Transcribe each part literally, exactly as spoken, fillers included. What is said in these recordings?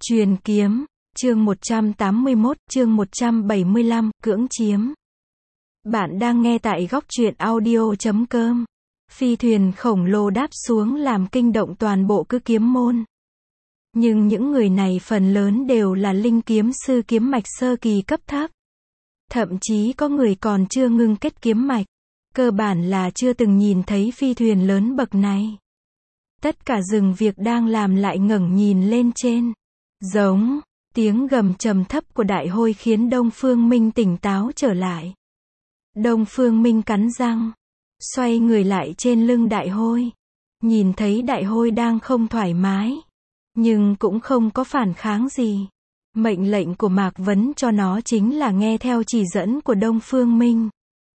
Truyền kiếm, chương một trăm tám mươi mốt, chương một trăm bảy mươi lăm, cưỡng chiếm. Bạn đang nghe tại góc truyện audio chấm com. Phi thuyền khổng lồ đáp xuống làm kinh động toàn bộ Cư Kiếm môn. Nhưng những người này phần lớn đều là linh kiếm sư kiếm mạch sơ kỳ cấp thấp. Thậm chí có người còn chưa ngưng kết kiếm mạch. Cơ bản là chưa từng nhìn thấy phi thuyền lớn bậc này. Tất cả dừng việc đang làm lại ngẩng nhìn lên trên. Giống, tiếng gầm trầm thấp của Đại Hôi khiến Đông Phương Minh tỉnh táo trở lại. Đông Phương Minh cắn răng, xoay người lại trên lưng Đại Hôi. Nhìn thấy Đại Hôi đang không thoải mái, nhưng cũng không có phản kháng gì. Mệnh lệnh của Mạc Vấn cho nó chính là nghe theo chỉ dẫn của Đông Phương Minh.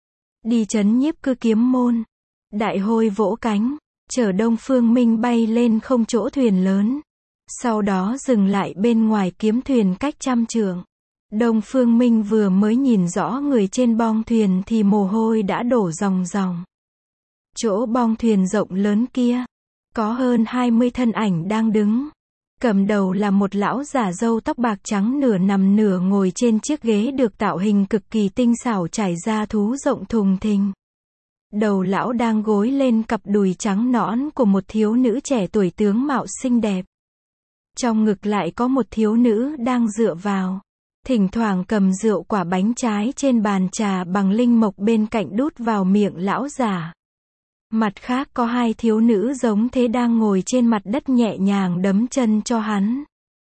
Đi trấn nhiếp Cư Kiếm môn. Đại Hôi vỗ cánh, chở Đông Phương Minh bay lên không chỗ thuyền lớn. Sau đó dừng lại bên ngoài kiếm thuyền cách trăm trượng. Đông Phương Minh vừa mới nhìn rõ người trên bong thuyền thì mồ hôi đã đổ ròng ròng. Chỗ bong thuyền rộng lớn kia, có hơn hai mươi thân ảnh đang đứng. Cầm đầu là một lão già râu tóc bạc trắng nửa nằm nửa ngồi trên chiếc ghế được tạo hình cực kỳ tinh xảo trải ra thú rộng thùng thình. Đầu lão đang gối lên cặp đùi trắng nõn của một thiếu nữ trẻ tuổi tướng mạo xinh đẹp. Trong ngực lại có một thiếu nữ đang dựa vào, thỉnh thoảng cầm rượu quả bánh trái trên bàn trà bằng linh mộc bên cạnh đút vào miệng lão già. Mặt khác có hai thiếu nữ giống thế đang ngồi trên mặt đất nhẹ nhàng đấm chân cho hắn.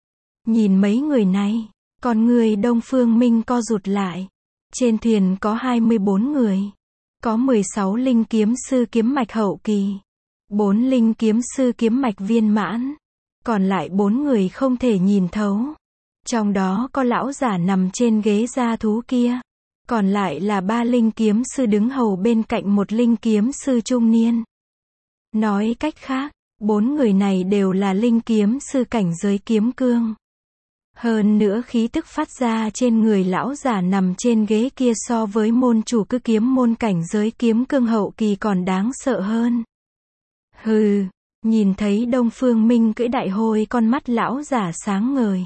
Nhìn mấy người này, con người Đông Phương Minh co rụt lại. Trên thuyền có hai mươi bốn người. Có mười sáu linh kiếm sư kiếm mạch hậu kỳ, bốn linh kiếm sư kiếm mạch viên mãn. Còn lại bốn người không thể nhìn thấu. Trong đó có lão giả nằm trên ghế da thú kia. Còn lại là ba linh kiếm sư đứng hầu bên cạnh một linh kiếm sư trung niên. Nói cách khác, bốn người này đều là linh kiếm sư cảnh giới kiếm cương. Hơn nữa khí tức phát ra trên người lão giả nằm trên ghế kia so với môn chủ Cư Kiếm môn cảnh giới kiếm cương hậu kỳ còn đáng sợ hơn. Hừ. Nhìn thấy Đông Phương Minh cưỡi Đại Hôi, con mắt lão giả sáng ngời.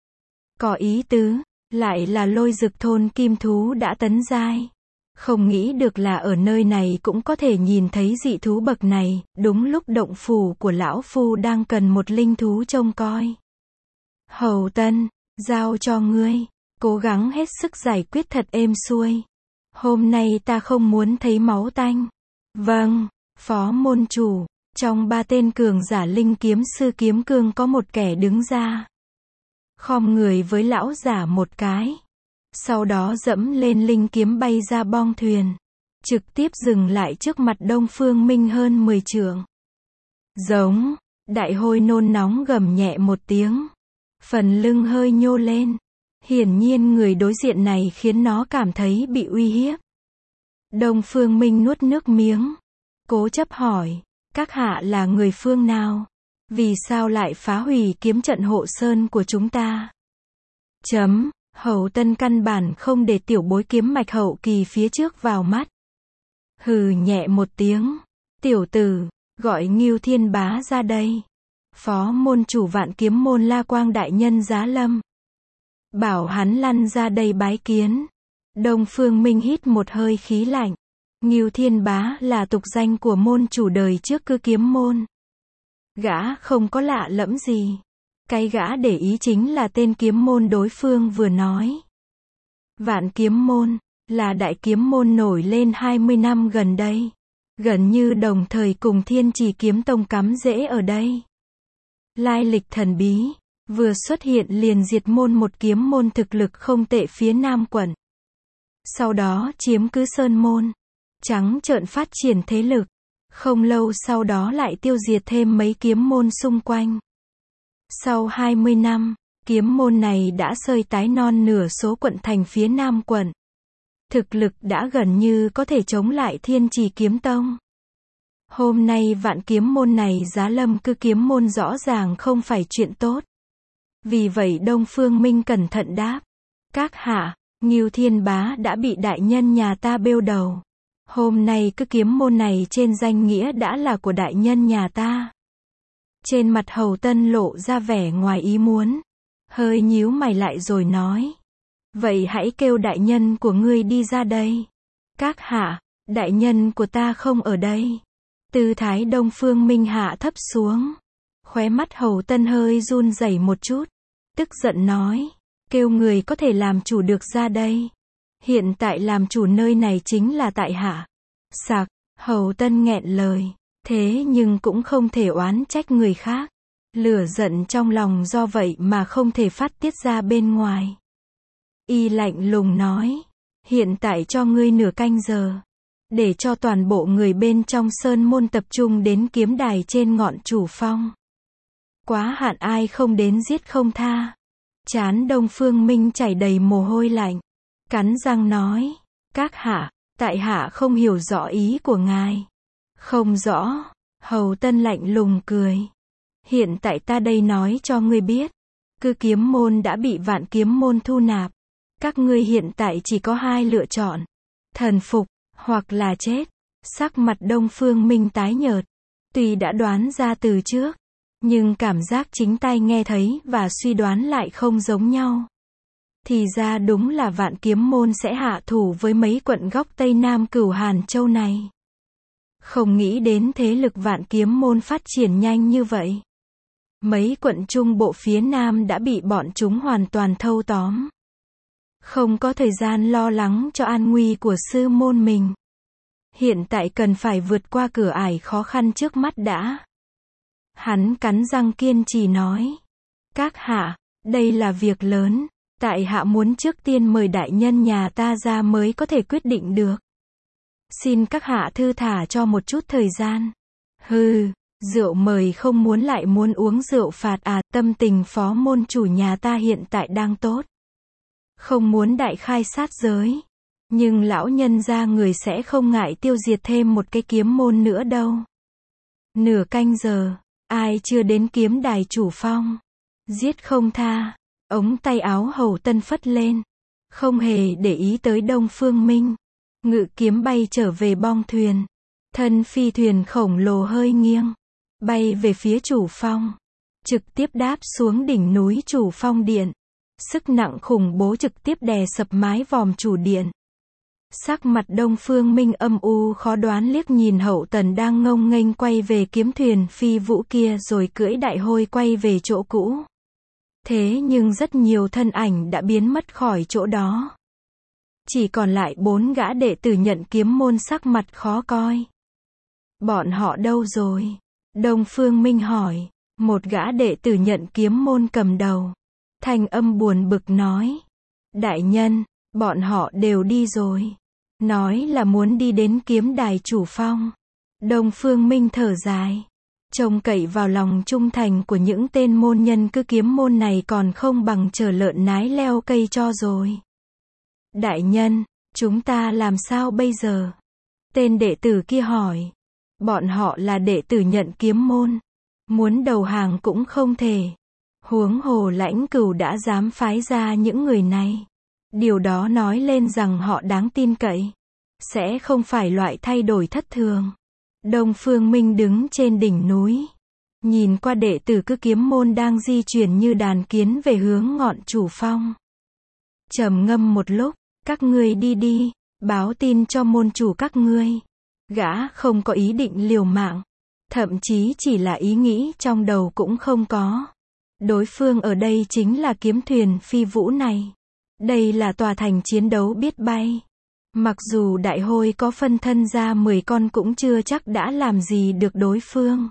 Có ý tứ, lại là Lôi Dực thôn kim thú đã tấn giai. Không nghĩ được là ở nơi này cũng có thể nhìn thấy dị thú bậc này, đúng lúc động phủ của lão phu đang cần một linh thú trông coi. Hầu Tân, giao cho ngươi, cố gắng hết sức giải quyết thật êm xuôi. Hôm nay ta không muốn thấy máu tanh. Vâng, phó môn chủ. Trong ba tên cường giả linh kiếm sư kiếm cương có một kẻ đứng ra. Khom người với lão giả một cái. Sau đó dẫm lên linh kiếm bay ra bong thuyền. Trực tiếp dừng lại trước mặt Đông Phương Minh hơn mười trượng. Giống, Đại Hôi nôn nóng gầm nhẹ một tiếng. Phần lưng hơi nhô lên. Hiển nhiên người đối diện này khiến nó cảm thấy bị uy hiếp. Đông Phương Minh nuốt nước miếng. Cố chấp hỏi. Các hạ là người phương nào? Vì sao lại phá hủy kiếm trận hộ sơn của chúng ta? Chấm, Hầu Tân căn bản không để tiểu bối kiếm mạch hậu kỳ phía trước vào mắt. Hừ nhẹ một tiếng. Tiểu tử, gọi Ngưu Thiên Bá ra đây. Phó môn chủ Vạn Kiếm môn La Quang đại nhân giá lâm. Bảo hắn lăn ra đây bái kiến. Đông Phương Minh hít một hơi khí lạnh. Ngưu Thiên Bá là tục danh của môn chủ đời trước Cư Kiếm môn. Gã không có lạ lẫm gì. Cái gã để ý chính là tên kiếm môn đối phương vừa nói. Vạn Kiếm môn là đại kiếm môn nổi lên hai mươi năm gần đây. Gần như đồng thời cùng Thiên Trì Kiếm Tông cắm rễ ở đây. Lai lịch thần bí, vừa xuất hiện liền diệt môn một kiếm môn thực lực không tệ phía Nam quận. Sau đó chiếm cứ Sơn môn. Trắng trợn phát triển thế lực. Không lâu sau đó lại tiêu diệt thêm mấy kiếm môn xung quanh. Sau hai mươi năm, kiếm môn này đã sơi tái non nửa số quận thành phía Nam quận. Thực lực đã gần như có thể chống lại Thiên Trì Kiếm Tông. Hôm nay Vạn Kiếm môn này giá lâm Cư Kiếm môn rõ ràng không phải chuyện tốt. Vì vậy Đông Phương Minh cẩn thận đáp. Các hạ, Ngưu Thiên Bá đã bị đại nhân nhà ta bêu đầu. Hôm nay Cư Kiếm môn này trên danh nghĩa đã là của đại nhân nhà ta. Trên mặt Hầu Tân lộ ra vẻ ngoài ý muốn. hơi nhíu mày lại rồi nói. Vậy hãy kêu đại nhân của ngươi đi ra đây. Các hạ, đại nhân của ta không ở đây. Tư thái Đông Phương Minh hạ thấp xuống. Khóe mắt Hầu Tân hơi run rẩy một chút. Tức giận nói. Kêu người có thể làm chủ được ra đây. Hiện tại làm chủ nơi này chính là tại hạ. Sạc, Hầu Tân nghẹn lời. Thế nhưng cũng không thể oán trách người khác. Lửa giận trong lòng do vậy mà không thể phát tiết ra bên ngoài. Y lạnh lùng nói. Hiện tại cho ngươi nửa canh giờ. Để cho toàn bộ người bên trong sơn môn tập trung đến kiếm đài trên ngọn chủ phong. Quá hạn ai không đến giết không tha. Trán Đông Phương Minh chảy đầy mồ hôi lạnh. Cắn răng nói. Các hạ, tại hạ không hiểu rõ ý của ngài. Không rõ. Hầu Tân lạnh lùng cười. Hiện tại ta đây nói cho ngươi biết. Cư kiếm môn đã bị vạn kiếm môn thu nạp. Các ngươi hiện tại chỉ có hai lựa chọn. Thần phục, hoặc là chết. Sắc mặt Đông Phương Minh tái nhợt. Tuy đã đoán ra từ trước. Nhưng cảm giác chính tai nghe thấy và suy đoán lại không giống nhau. Thì ra đúng là vạn kiếm môn sẽ hạ thủ với mấy quận góc Tây Nam Cửu Hàn Châu này. Không nghĩ đến thế lực vạn kiếm môn phát triển nhanh như vậy. Mấy quận trung bộ phía Nam đã bị bọn chúng hoàn toàn thâu tóm. Không có thời gian lo lắng cho an nguy của sư môn mình. Hiện tại cần phải vượt qua cửa ải khó khăn trước mắt đã. Hắn cắn răng kiên trì nói. Các hạ, đây là việc lớn. Tại hạ muốn trước tiên mời đại nhân nhà ta ra mới có thể quyết định được. Xin các hạ thư thả cho một chút thời gian. Hừ, rượu mời không muốn lại muốn uống rượu phạt à, tâm tình phó môn chủ nhà ta hiện tại đang tốt. Không muốn đại khai sát giới. Nhưng lão nhân gia người sẽ không ngại tiêu diệt thêm một cái kiếm môn nữa đâu. Nửa canh giờ, ai chưa đến kiếm đài chủ phong. Giết không tha. Ống tay áo Hầu Tân phất lên. Không hề để ý tới Đông Phương Minh. Ngự kiếm bay trở về bong thuyền. Thân phi thuyền khổng lồ hơi nghiêng. Bay về phía chủ phong. Trực tiếp đáp xuống đỉnh núi chủ phong điện. Sức nặng khủng bố trực tiếp đè sập mái vòm chủ điện. Sắc mặt Đông Phương Minh âm u khó đoán liếc nhìn Hậu Tần đang ngông nghênh quay về kiếm thuyền phi vũ kia rồi cưỡi đại hôi quay về chỗ cũ. Thế nhưng rất nhiều thân ảnh đã biến mất khỏi chỗ đó. Chỉ còn lại bốn gã đệ tử nhận kiếm môn sắc mặt khó coi. Bọn họ đâu rồi? Đông Phương Minh hỏi. Một gã đệ tử nhận kiếm môn cầm đầu. Thanh âm buồn bực nói. Đại nhân, bọn họ đều đi rồi. Nói là muốn đi đến kiếm đài chủ phong. Đông Phương Minh thở dài. Trông cậy vào lòng trung thành của những tên môn nhân cứ kiếm môn này còn không bằng chờ lợn nái leo cây cho rồi. Đại nhân, chúng ta làm sao bây giờ? Tên đệ tử kia hỏi. Bọn họ là đệ tử nhận kiếm môn. Muốn đầu hàng cũng không thể. Huống hồ Lãnh Cửu đã dám phái ra những người này. Điều đó nói lên rằng họ đáng tin cậy. Sẽ không phải loại thay đổi thất thường. Đông Phương Minh đứng trên đỉnh núi. Nhìn qua đệ tử cứ kiếm môn đang di chuyển như đàn kiến về hướng ngọn chủ phong. Trầm ngâm một lúc. Các ngươi đi đi. Báo tin cho môn chủ các ngươi. Gã không có ý định liều mạng. Thậm chí chỉ là ý nghĩ trong đầu cũng không có. Đối phương ở đây chính là kiếm thuyền phi vũ này. Đây là tòa thành chiến đấu biết bay. Mặc dù đại hôi có phân thân ra mười con cũng chưa chắc đã làm gì được đối phương.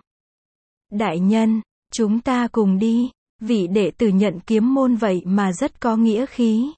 Đại nhân, chúng ta cùng đi. Vị đệ tử nhận kiếm môn vậy mà rất có nghĩa khí.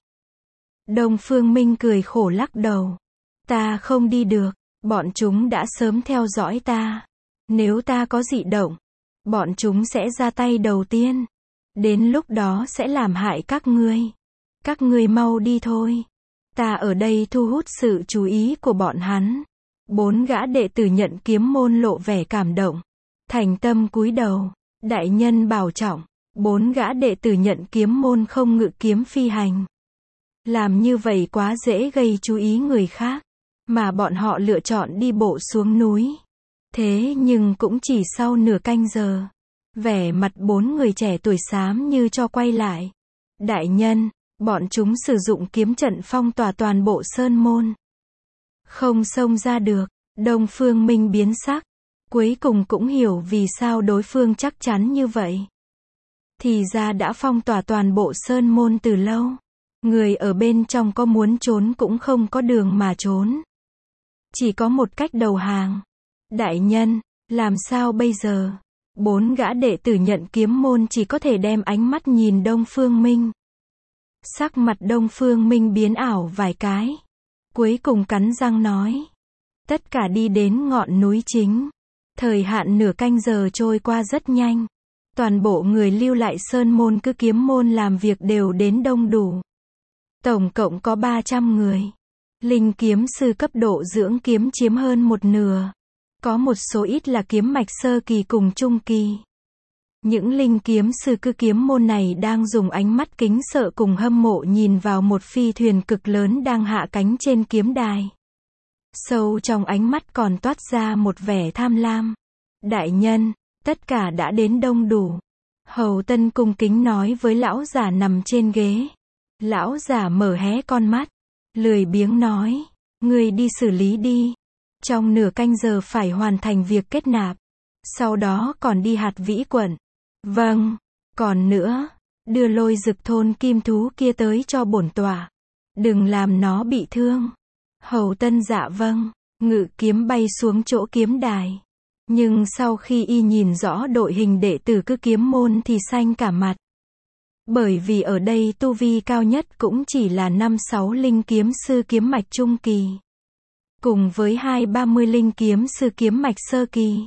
Đông Phương Minh cười khổ lắc đầu. Ta không đi được. Bọn chúng đã sớm theo dõi ta. Nếu ta có dị động, bọn chúng sẽ ra tay đầu tiên. Đến lúc đó sẽ làm hại các ngươi. Các ngươi mau đi thôi. Ta ở đây thu hút sự chú ý của bọn hắn. Bốn gã đệ tử nhận kiếm môn lộ vẻ cảm động. Thành tâm cúi đầu. Đại nhân bảo trọng. Bốn gã đệ tử nhận kiếm môn không ngự kiếm phi hành. Làm như vậy quá dễ gây chú ý người khác. Mà bọn họ lựa chọn đi bộ xuống núi. Thế nhưng cũng chỉ sau nửa canh giờ. Vẻ mặt bốn người trẻ tuổi xám như cho quay lại. Đại nhân, bọn chúng sử dụng kiếm trận phong tỏa toàn bộ sơn môn. Không xông ra được. Đông Phương Minh biến sắc. Cuối cùng cũng hiểu vì sao đối phương chắc chắn như vậy. Thì ra đã phong tỏa toàn bộ sơn môn từ lâu. Người ở bên trong có muốn trốn cũng không có đường mà trốn. Chỉ có một cách đầu hàng. Đại nhân, làm sao bây giờ? Bốn gã đệ tử nhận kiếm môn chỉ có thể đem ánh mắt nhìn Đông Phương Minh. Sắc mặt Đông Phương Minh biến ảo vài cái. Cuối cùng cắn răng nói. Tất cả đi đến ngọn núi chính. Thời hạn nửa canh giờ trôi qua rất nhanh. Toàn bộ người lưu lại sơn môn cứ kiếm môn làm việc đều đến đông đủ. Tổng cộng có ba trăm người. Linh kiếm sư cấp độ dưỡng kiếm chiếm hơn một nửa. Có một số ít là kiếm mạch sơ kỳ cùng trung kỳ. Những linh kiếm sư cứ kiếm môn này đang dùng ánh mắt kính sợ cùng hâm mộ nhìn vào một phi thuyền cực lớn đang hạ cánh trên kiếm đài. Sâu trong ánh mắt còn toát ra một vẻ tham lam. Đại nhân, tất cả đã đến đông đủ. Hầu Tân cung kính nói với lão giả nằm trên ghế. Lão giả mở hé con mắt. Lười biếng nói. Người đi xử lý đi. Trong nửa canh giờ phải hoàn thành việc kết nạp. Sau đó còn đi Hạt Vĩ quận. Vâng. Còn nữa. Đưa Lôi Dực thôn kim thú kia tới cho bổn tọa. Đừng làm nó bị thương. Hầu Tân dạ vâng. Ngự kiếm bay xuống chỗ kiếm đài. Nhưng sau khi y nhìn rõ đội hình đệ tử cứ kiếm môn thì xanh cả mặt. Bởi vì ở đây tu vi cao nhất cũng chỉ là năm sáu linh kiếm sư kiếm mạch trung kỳ. Cùng với hai ba mươi linh kiếm sư kiếm mạch sơ kỳ.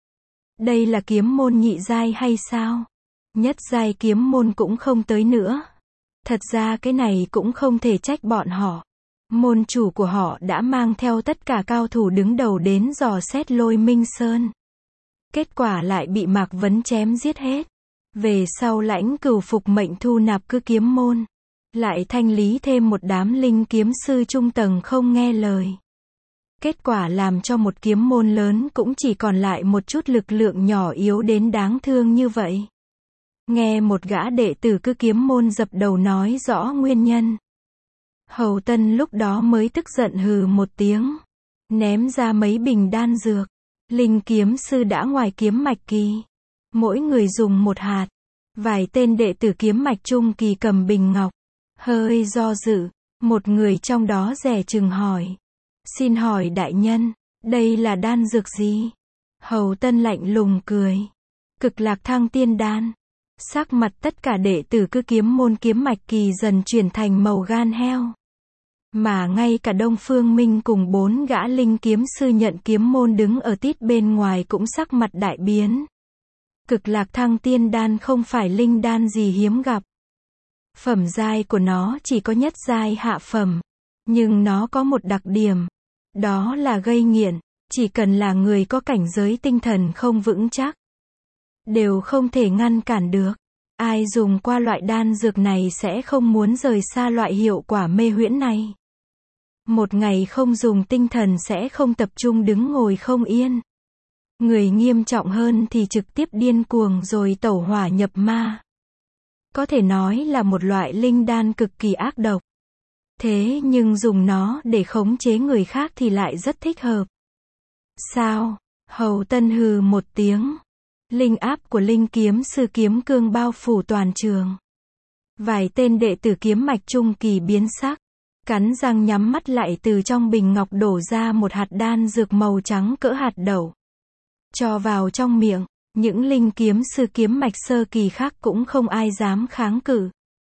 Đây là kiếm môn nhị giai hay sao? Nhất giai kiếm môn cũng không tới nữa. Thật ra cái này cũng không thể trách bọn họ. Môn chủ của họ đã mang theo tất cả cao thủ đứng đầu đến dò xét Lôi Minh Sơn. Kết quả lại bị Mạc Vấn chém giết hết. Về sau Lãnh Cửu phục mệnh thu nạp cứ kiếm môn. Lại thanh lý thêm một đám linh kiếm sư trung tầng không nghe lời. Kết quả làm cho một kiếm môn lớn cũng chỉ còn lại một chút lực lượng nhỏ yếu đến đáng thương như vậy. Nghe một gã đệ tử cứ kiếm môn dập đầu nói rõ nguyên nhân. Hầu Tân lúc đó mới tức giận hừ một tiếng. Ném ra mấy bình đan dược. Linh kiếm sư đã ngoài kiếm mạch kỳ. Mỗi người dùng một hạt. Vài tên đệ tử kiếm mạch trung kỳ cầm bình ngọc. Hơi do dự. Một người trong đó dè chừng hỏi. Xin hỏi đại nhân, đây là đan dược gì? Hầu Tân lạnh lùng cười. Cực lạc thăng tiên đan. Sắc mặt tất cả đệ tử cứ kiếm môn kiếm mạch kỳ dần chuyển thành màu gan heo. Mà ngay cả Đông Phương Minh cùng bốn gã linh kiếm sư nhận kiếm môn đứng ở tít bên ngoài cũng sắc mặt đại biến. Cực lạc thăng tiên đan không phải linh đan gì hiếm gặp. Phẩm giai của nó chỉ có nhất giai hạ phẩm. Nhưng nó có một đặc điểm. Đó là gây nghiện. Chỉ cần là người có cảnh giới tinh thần không vững chắc. Đều không thể ngăn cản được. Ai dùng qua loại đan dược này sẽ không muốn rời xa loại hiệu quả mê huyễn này. Một ngày không dùng tinh thần sẽ không tập trung đứng ngồi không yên. Người nghiêm trọng hơn thì trực tiếp điên cuồng rồi tẩu hỏa nhập ma. Có thể nói là một loại linh đan cực kỳ ác độc. Thế nhưng dùng nó để khống chế người khác thì lại rất thích hợp. Sao? Hầu Tân hừ một tiếng. Linh áp của linh kiếm sư kiếm cương bao phủ toàn trường. Vài tên đệ tử kiếm mạch trung kỳ biến sắc. Cắn răng nhắm mắt lại từ trong bình ngọc đổ ra một hạt đan dược màu trắng cỡ hạt đậu. Cho vào trong miệng, những linh kiếm sư kiếm mạch sơ kỳ khác cũng không ai dám kháng cự.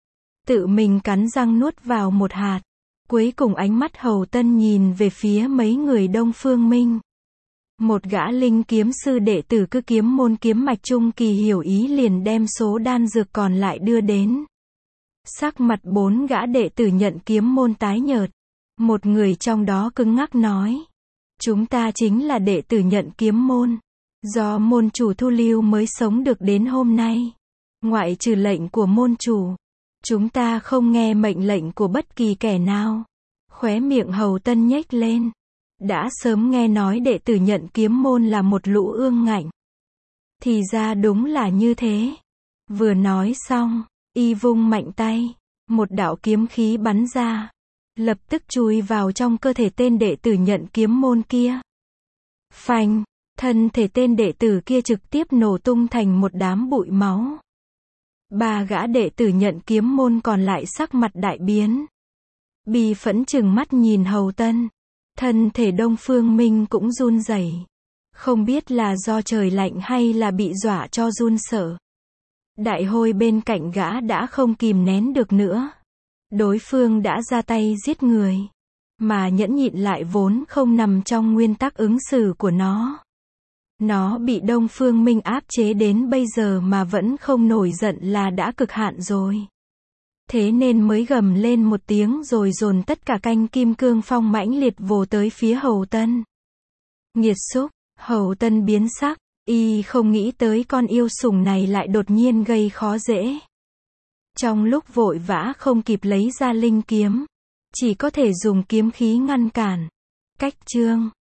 Tự mình cắn răng nuốt vào một hạt. Cuối cùng ánh mắt Hầu Tân nhìn về phía mấy người Đông Phương Minh. Một gã linh kiếm sư đệ tử cứ kiếm môn kiếm mạch trung kỳ hiểu ý liền đem số đan dược còn lại đưa đến. Sắc mặt bốn gã đệ tử nhận kiếm môn tái nhợt. Một người trong đó cứng ngắc nói. Chúng ta chính là đệ tử nhận kiếm môn. Do môn chủ thu lưu mới sống được đến hôm nay. Ngoại trừ lệnh của môn chủ. Chúng ta không nghe mệnh lệnh của bất kỳ kẻ nào. Khóe miệng Hầu Tân nhếch lên. Đã sớm nghe nói đệ tử nhận kiếm môn là một lũ ương ngạnh. Thì ra đúng là như thế. Vừa nói xong, Y vung mạnh tay, một đạo kiếm khí bắn ra, lập tức chui vào trong cơ thể tên đệ tử nhận kiếm môn kia. Phanh, thân thể tên đệ tử kia trực tiếp nổ tung thành một đám bụi máu. Ba gã đệ tử nhận kiếm môn còn lại sắc mặt đại biến. Bi phẫn trừng mắt nhìn Hầu Tân. Thân thể Đông Phương Minh cũng run rẩy. Không biết là do trời lạnh hay là bị dọa cho run sợ. Đại Hôi bên cạnh gã đã không kìm nén được nữa. Đối phương đã ra tay giết người. Mà nhẫn nhịn lại vốn không nằm trong nguyên tắc ứng xử của nó. Nó bị Đông Phương Minh áp chế đến bây giờ mà vẫn không nổi giận là đã cực hạn rồi. Thế nên mới gầm lên một tiếng rồi dồn tất cả canh kim cương phong mãnh liệt vồ tới phía Hầu Tân. Nghiệt xúc, Hầu Tân biến sắc, y không nghĩ tới con yêu sủng này lại đột nhiên gây khó dễ. Trong lúc vội vã không kịp lấy ra linh kiếm, chỉ có thể dùng kiếm khí ngăn cản. Cách chương